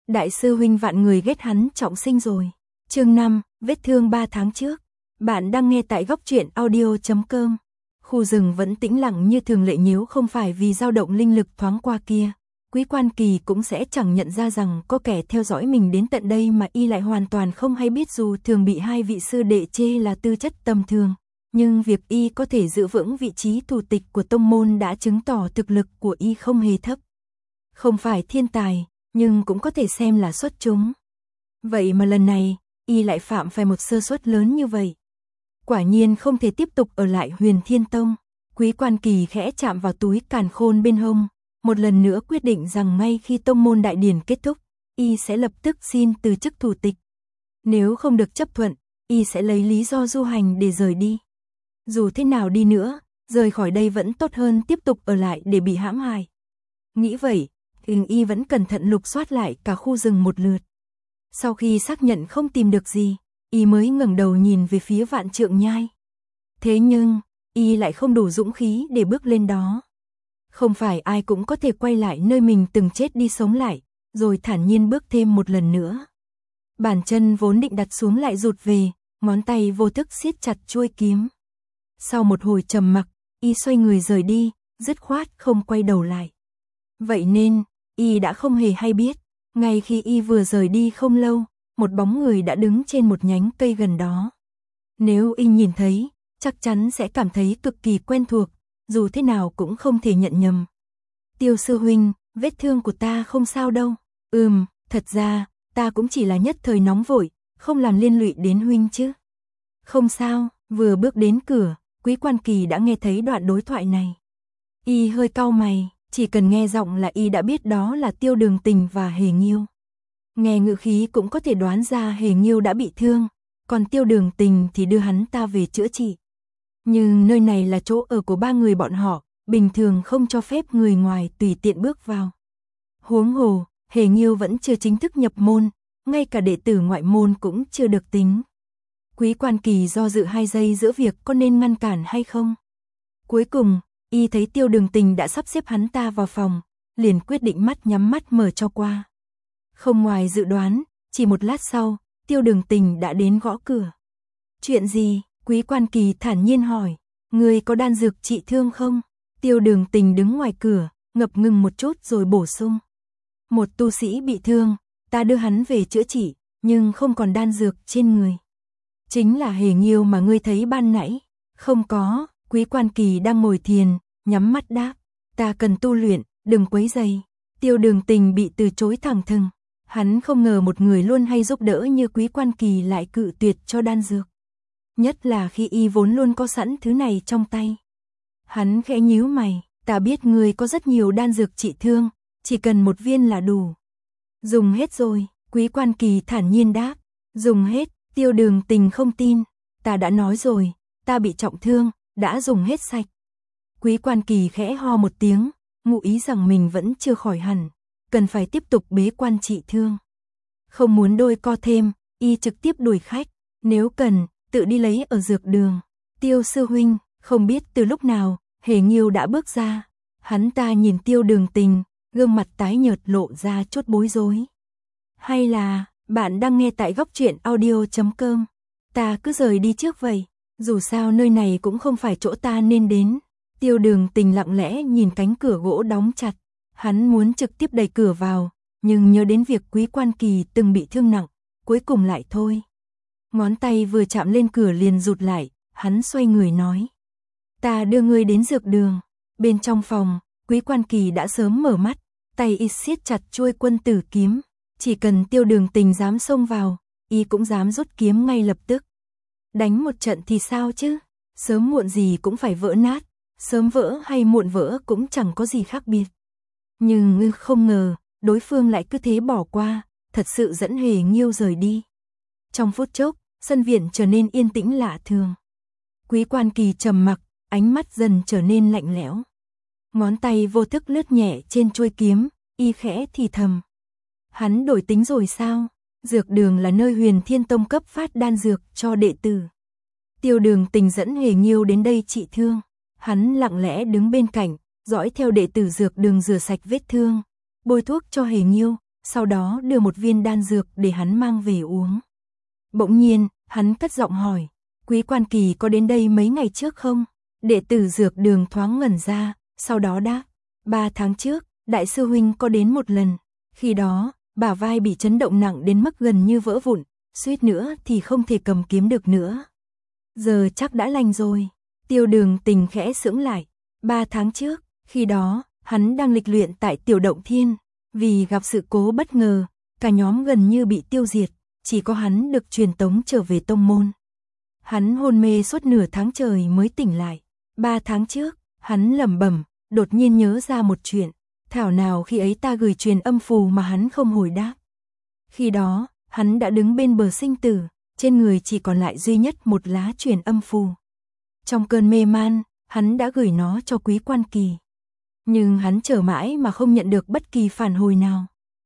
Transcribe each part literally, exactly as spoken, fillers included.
Đại sư huynh vạn người ghét hắn trọng sinh rồi. Chương năm, vết thương ba tháng trước. Bạn đang nghe tại góc truyện audio chấm com. Khu rừng vẫn tĩnh lặng như thường lệ, nếu không phải vì dao động linh lực thoáng qua kia, Quý Quan Kỳ cũng sẽ chẳng nhận ra rằng có kẻ theo dõi mình đến tận đây mà y lại hoàn toàn không hay biết. Dù thường bị hai vị sư đệ chê là tư chất tầm thường, nhưng việc y có thể giữ vững vị trí thủ tịch của tông môn đã chứng tỏ thực lực của y không hề thấp. Không phải thiên tài, nhưng cũng có thể xem là xuất chúng. Vậy mà lần này, y lại phạm phải một sơ suất lớn như vậy. Quả nhiên không thể tiếp tục ở lại Huyền Thiên Tông. Quý Quan Kỳ khẽ chạm vào túi càn khôn bên hông, một lần nữa quyết định rằng ngay khi tông môn đại điển kết thúc, y sẽ lập tức xin từ chức thủ tịch. Nếu không được chấp thuận, y sẽ lấy lý do du hành để rời đi. Dù thế nào đi nữa, rời khỏi đây vẫn tốt hơn tiếp tục ở lại để bị hãm hại. Nghĩ vậy, hình y vẫn cẩn thận lục soát lại cả khu rừng một lượt. Sau khi xác nhận không tìm được gì, y mới ngẩng đầu nhìn về phía Vạn Trượng Nhai. Thế nhưng, y lại không đủ dũng khí để bước lên đó. Không phải ai cũng có thể quay lại nơi mình từng chết đi sống lại, rồi thản nhiên bước thêm một lần nữa. Bàn chân vốn định đặt xuống lại rụt về, ngón tay vô thức siết chặt chuôi kiếm. Sau một hồi trầm mặc, y xoay người rời đi, dứt khoát không quay đầu lại. Vậy nên, y đã không hề hay biết, ngay khi y vừa rời đi không lâu, một bóng người đã đứng trên một nhánh cây gần đó. Nếu y nhìn thấy, chắc chắn sẽ cảm thấy cực kỳ quen thuộc, dù thế nào cũng không thể nhận nhầm. Tiêu sư huynh, vết thương của ta không sao đâu. Ừm, thật ra, ta cũng chỉ là nhất thời nóng vội, không làm liên lụy đến huynh chứ. Không sao, vừa bước đến cửa, Quý Quan Kỳ đã nghe thấy đoạn đối thoại này. Y hơi cau mày, chỉ cần nghe giọng là y đã biết đó là Tiêu Đường Tình và Hề Nghiêu. Nghe ngữ khí cũng có thể đoán ra Hề Nghiêu đã bị thương, còn Tiêu Đường Tình thì đưa hắn ta về chữa trị. Nhưng nơi này là chỗ ở của ba người bọn họ, bình thường không cho phép người ngoài tùy tiện bước vào. Huống hồ, Hề Nghiêu vẫn chưa chính thức nhập môn, ngay cả đệ tử ngoại môn cũng chưa được tính. Quý Quan Kỳ do dự hai giây giữa việc có nên ngăn cản hay không. Cuối cùng, y thấy Tiêu Đường Tình đã sắp xếp hắn ta vào phòng, liền quyết định mắt nhắm mắt mở cho qua. Không ngoài dự đoán, chỉ một lát sau, Tiêu Đường Tình đã đến gõ cửa. Chuyện gì? Quý Quan Kỳ thản nhiên hỏi. Người có đan dược trị thương không? Tiêu Đường Tình đứng ngoài cửa, ngập ngừng một chút rồi bổ sung. Một tu sĩ bị thương, ta đưa hắn về chữa trị, nhưng không còn đan dược trên người. Chính là Hề Nghiêu mà ngươi thấy ban nãy. Không có, Quý Quan Kỳ đang ngồi thiền, nhắm mắt đáp. Ta cần tu luyện, đừng quấy rầy. Tiêu Đường Tình bị từ chối thẳng thừng. Hắn không ngờ một người luôn hay giúp đỡ như Quý Quan Kỳ lại cự tuyệt cho đan dược. Nhất là khi y vốn luôn có sẵn thứ này trong tay. Hắn khẽ nhíu mày, ta biết ngươi có rất nhiều đan dược trị thương, chỉ cần một viên là đủ. Dùng hết rồi, Quý Quan Kỳ thản nhiên đáp. Dùng hết, Tiêu Đường Tình không tin. Ta đã nói rồi, ta bị trọng thương, đã dùng hết sạch. Quý Quan Kỳ khẽ ho một tiếng, ngụ ý rằng mình vẫn chưa khỏi hẳn, cần phải tiếp tục bế quan trị thương. Không muốn đôi co thêm, y trực tiếp đuổi khách, nếu cần, tự đi lấy ở dược đường. Tiêu sư huynh, không biết từ lúc nào, Hề Nghiêu đã bước ra. Hắn ta nhìn Tiêu Đường Tình, gương mặt tái nhợt lộ ra chút bối rối. Hay là, bạn đang nghe tại góc truyện audio chấm com. Ta cứ rời đi trước vậy, dù sao nơi này cũng không phải chỗ ta nên đến. Tiêu Đường Tình lặng lẽ nhìn cánh cửa gỗ đóng chặt. Hắn muốn trực tiếp đẩy cửa vào, nhưng nhớ đến việc Quý Quan Kỳ từng bị thương nặng, cuối cùng lại thôi. Ngón tay vừa chạm lên cửa liền rụt lại, hắn xoay người nói. Ta đưa ngươi đến dược đường. Bên trong phòng, Quý Quan Kỳ đã sớm mở mắt, tay y siết chặt chuôi quân tử kiếm. Chỉ cần Tiêu Đường Tình dám xông vào, y cũng dám rút kiếm ngay lập tức. Đánh một trận thì sao chứ? Sớm muộn gì cũng phải vỡ nát, sớm vỡ hay muộn vỡ cũng chẳng có gì khác biệt. Nhưng không ngờ, đối phương lại cứ thế bỏ qua, thật sự dẫn Hề Nghiêu rời đi. Trong phút chốc, sân viện trở nên yên tĩnh lạ thường. Quý Quan Kỳ trầm mặc, ánh mắt dần trở nên lạnh lẽo. Ngón tay vô thức lướt nhẹ trên chuôi kiếm, y khẽ thì thầm. Hắn đổi tính rồi sao? Dược đường là nơi Huyền Thiên Tông cấp phát đan dược cho đệ tử. Tiêu Đường Tình dẫn Hề Nghiêu đến đây trị thương. Hắn lặng lẽ đứng bên cạnh, dõi theo đệ tử dược đường rửa sạch vết thương, bôi thuốc cho Hề Nghiêu, sau đó đưa một viên đan dược để hắn mang về uống. Bỗng nhiên, hắn cất giọng hỏi, Quý Quan Kỳ có đến đây mấy ngày trước không? Đệ tử dược đường thoáng ngẩn ra, sau đó đáp, ba tháng trước, đại sư huynh có đến một lần. Khi đó, bả vai bị chấn động nặng đến mức gần như vỡ vụn, suýt nữa thì không thể cầm kiếm được nữa. Giờ chắc đã lành rồi. Tiêu Đường Tình khẽ sững lại. Ba tháng trước, khi đó, hắn đang lịch luyện tại Tiểu Động Thiên. Vì gặp sự cố bất ngờ, cả nhóm gần như bị tiêu diệt, chỉ có hắn được truyền tống trở về tông môn. Hắn hôn mê suốt nửa tháng trời mới tỉnh lại. Ba tháng trước, hắn lẩm bẩm, đột nhiên nhớ ra một chuyện. Thảo nào khi ấy ta gửi truyền âm phù mà hắn không hồi đáp. Khi đó, hắn đã đứng bên bờ sinh tử, trên người chỉ còn lại duy nhất một lá truyền âm phù. Trong cơn mê man, hắn đã gửi nó cho Quý Quan Kỳ. Nhưng hắn chờ mãi mà không nhận được bất kỳ phản hồi nào.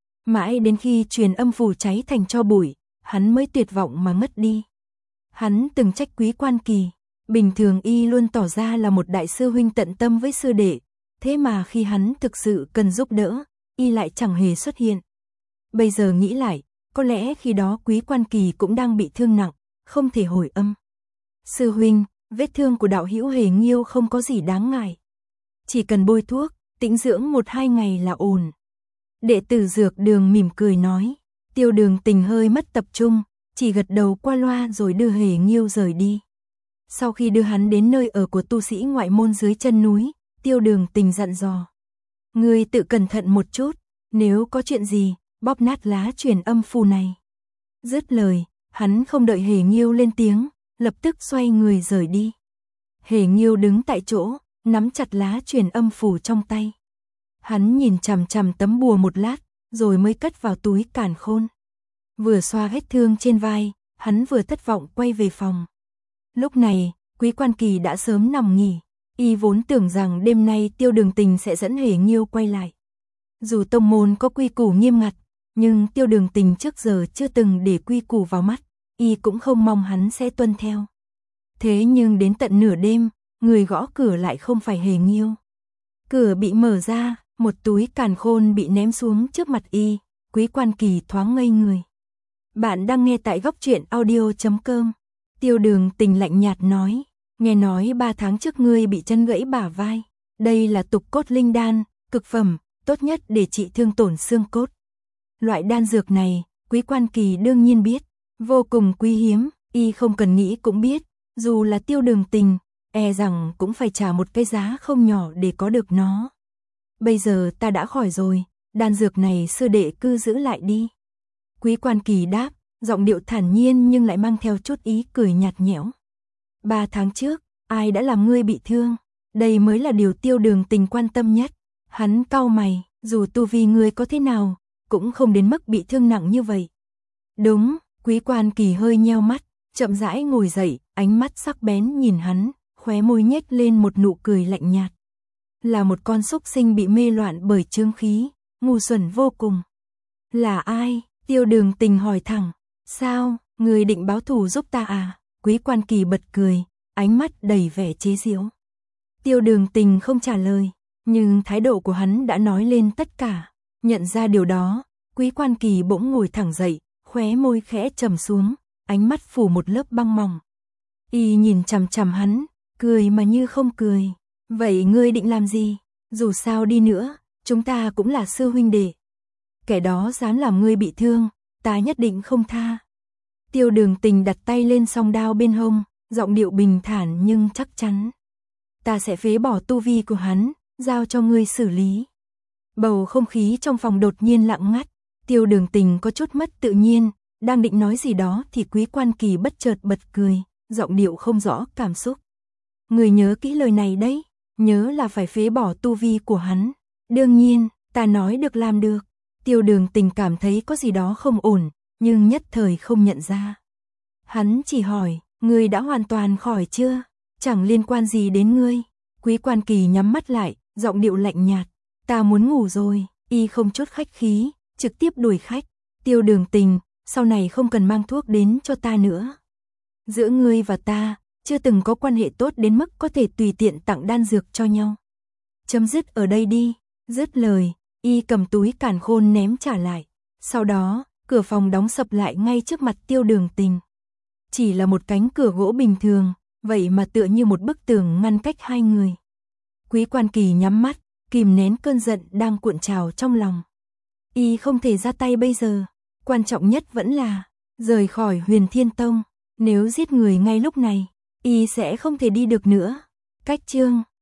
Mãi đến khi truyền âm phù cháy thành tro bụi, hắn mới tuyệt vọng mà ngất đi. Hắn từng trách Quý Quan Kỳ, bình thường y luôn tỏ ra là một đại sư huynh tận tâm với sư đệ, thế mà khi hắn thực sự cần giúp đỡ, y lại chẳng hề xuất hiện. Bây giờ nghĩ lại, có lẽ khi đó Quý Quan Kỳ cũng đang bị thương nặng, không thể hồi âm. Sư huynh, vết thương của đạo hữu Hề Nghiêu không có gì đáng ngại. Chỉ cần bôi thuốc, tĩnh dưỡng một hai ngày là ổn. Đệ tử dược đường mỉm cười nói. Tiêu Đường Tình hơi mất tập trung, chỉ gật đầu qua loa rồi đưa Hề Nghiêu rời đi. Sau khi đưa hắn đến nơi ở của tu sĩ ngoại môn dưới chân núi, Tiêu Đường Tình dặn dò. Ngươi tự cẩn thận một chút, nếu có chuyện gì, bóp nát lá truyền âm phù này. Dứt lời, hắn không đợi Hề Nghiêu lên tiếng, lập tức xoay người rời đi. Hề Nghiêu đứng tại chỗ, nắm chặt lá truyền âm phù trong tay. Hắn nhìn chằm chằm tấm bùa một lát, rồi mới cất vào túi càn khôn. Vừa xoa vết thương trên vai, hắn vừa thất vọng quay về phòng. Lúc này, Quý Quan Kỳ đã sớm nằm nghỉ. Y vốn tưởng rằng đêm nay Tiêu Đường Tình sẽ dẫn Hề Nghiêu quay lại. Dù tông môn có quy củ nghiêm ngặt, nhưng Tiêu Đường Tình trước giờ chưa từng để quy củ vào mắt, y cũng không mong hắn sẽ tuân theo. Thế nhưng đến tận nửa đêm, người gõ cửa lại không phải Hề Nghiêu. Cửa bị mở ra, một túi càn khôn bị ném xuống trước mặt y, Quý Quan Kỳ thoáng ngây người. Bạn đang nghe tại góc truyện audio chấm com. Tiêu Đường Tình lạnh nhạt nói, nghe nói ba tháng trước ngươi bị chân gãy bả vai. Đây là tục cốt linh đan, cực phẩm, tốt nhất để trị thương tổn xương cốt. Loại đan dược này, Quý Quan Kỳ đương nhiên biết, vô cùng quý hiếm, y không cần nghĩ cũng biết, dù là Tiêu Đường Tình, e rằng cũng phải trả một cái giá không nhỏ để có được nó. Bây giờ ta đã khỏi rồi, đan dược này sư đệ cứ giữ lại đi. Quý Quan Kỳ đáp, giọng điệu thản nhiên nhưng lại mang theo chút ý cười nhạt nhẽo. Ba tháng trước, ai đã làm ngươi bị thương? Đây mới là điều Tiêu Đường Tình quan tâm nhất. Hắn cau mày, dù tu vi ngươi có thế nào, cũng không đến mức bị thương nặng như vậy. Đúng, Quý Quan Kỳ hơi nheo mắt, chậm rãi ngồi dậy, ánh mắt sắc bén nhìn hắn, khóe môi nhếch lên một nụ cười lạnh nhạt. Là một con súc sinh bị mê loạn bởi chướng khí, ngu xuẩn vô cùng. Là ai? Tiêu Đường Tình hỏi thẳng. Sao, người định báo thù giúp ta à? Quý Quan Kỳ bật cười, ánh mắt đầy vẻ chế giễu. Tiêu Đường Tình không trả lời, nhưng thái độ của hắn đã nói lên tất cả. Nhận ra điều đó, Quý Quan Kỳ bỗng ngồi thẳng dậy, khóe môi khẽ trầm xuống, ánh mắt phủ một lớp băng mỏng. Y nhìn chằm chằm hắn, cười mà như không cười. Vậy ngươi định làm gì? Dù sao đi nữa, chúng ta cũng là sư huynh đệ. Kẻ đó dám làm ngươi bị thương, ta nhất định không tha. Tiêu Đường Tình đặt tay lên song đao bên hông, giọng điệu bình thản nhưng chắc chắn. Ta sẽ phế bỏ tu vi của hắn, giao cho ngươi xử lý. Bầu không khí trong phòng đột nhiên lặng ngắt, Tiêu Đường Tình có chút mất tự nhiên, đang định nói gì đó thì Quý Quan Kỳ bất chợt bật cười, giọng điệu không rõ cảm xúc. Ngươi nhớ kỹ lời này đấy, nhớ là phải phế bỏ tu vi của hắn. Đương nhiên, ta nói được làm được. Tiêu Đường Tình cảm thấy có gì đó không ổn, nhưng nhất thời không nhận ra. Hắn chỉ hỏi, ngươi đã hoàn toàn khỏi chưa? Chẳng liên quan gì đến ngươi. Quý Quan Kỳ nhắm mắt lại, giọng điệu lạnh nhạt. Ta muốn ngủ rồi. Y không chút khách khí, trực tiếp đuổi khách. Tiêu Đường Tình, sau này không cần mang thuốc đến cho ta nữa. Giữa ngươi và ta, chưa từng có quan hệ tốt đến mức có thể tùy tiện tặng đan dược cho nhau. Chấm dứt ở đây đi. Dứt lời, y cầm túi càn khôn ném trả lại. Sau đó, cửa phòng đóng sập lại ngay trước mặt Tiêu Đường Tình. Chỉ là một cánh cửa gỗ bình thường, vậy mà tựa như một bức tường ngăn cách hai người. Quý Quan Kỳ nhắm mắt, kìm nén cơn giận đang cuộn trào trong lòng. Y không thể ra tay bây giờ, quan trọng nhất vẫn là rời khỏi Huyền Thiên Tông. Nếu giết người ngay lúc này, y sẽ không thể đi được nữa. Cách chương